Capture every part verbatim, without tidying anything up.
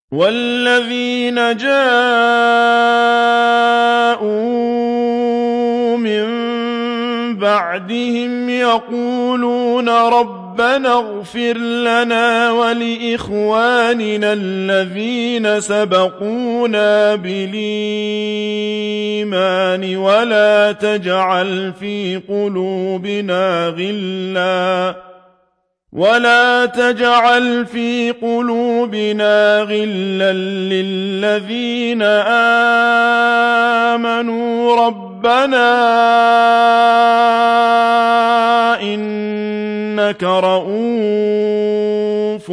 وَالَّذِينَ جَاءُوا مِن بَعْدِهِمْ يَقُولُونَ رَبَّنَا اغْفِرْ لَنَا وَلِإِخْوَانِنَا الَّذِينَ سَبَقُونَا بِالْإِيمَانِ وَلَا تَجْعَلْ فِي قُلُوبِنَا غِلًّا ولا تجعل في قلوبنا غلا للذين آمنوا ربنا إنك رءوف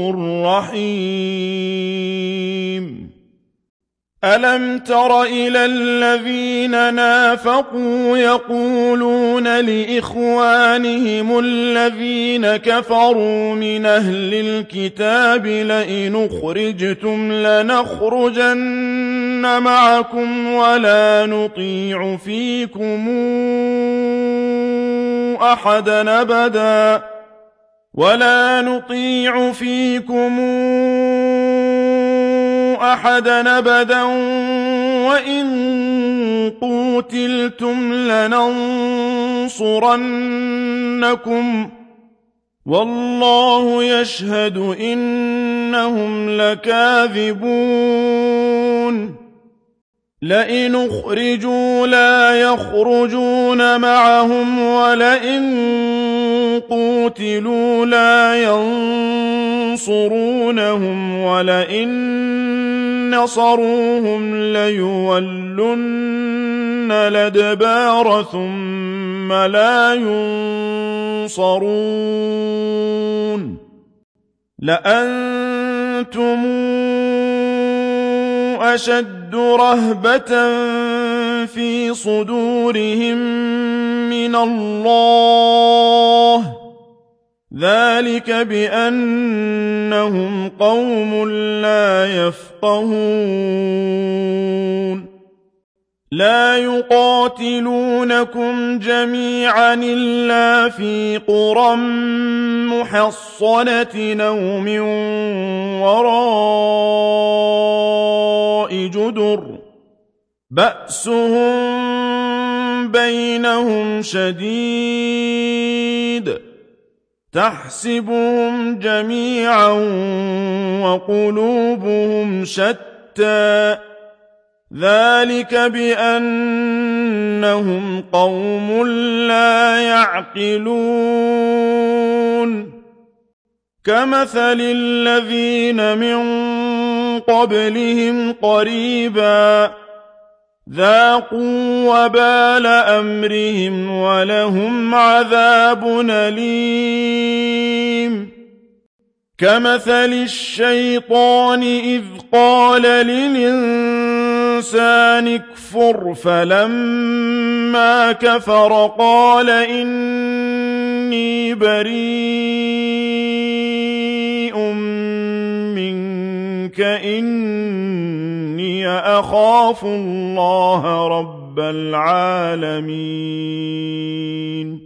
رحيم ألم تر إلى الذين نافقوا يقولون لإخوانهم الذين كفروا من أهل الكتاب لئن أخرجتم لنخرجن معكم ولا نطيع فيكم أحدا أبدا ولا نطيع فيكم أحدا أبدا وإن قوتلتم لننصرنكم والله يشهد إنهم لكاذبون لئن أخرجوا لا يخرجون معهم ولئن قوتلوا لا ينصرونهم ولئن نصروهم ليولن الأدبار ثم لا ينصرون لأنتم أشد رهبة في صدورهم من الله ذلك بأنهم قوم لا يفقهون لا يقاتلونكم جميعا إلا في قرى محصنة أو من وراء جدر بأسهم بينهم شديد تحسبهم جميعا وقلوبهم شتى ذلك بأنهم قوم لا يعقلون كمثل الذين من قبلهم قريبا ذاقوا وبال أمرهم ولهم عذاب أليم كمثل الشيطان إذ قال للإنسان اكفر فلما كفر قال إني بريء منك إني أخاف الله رب العالمين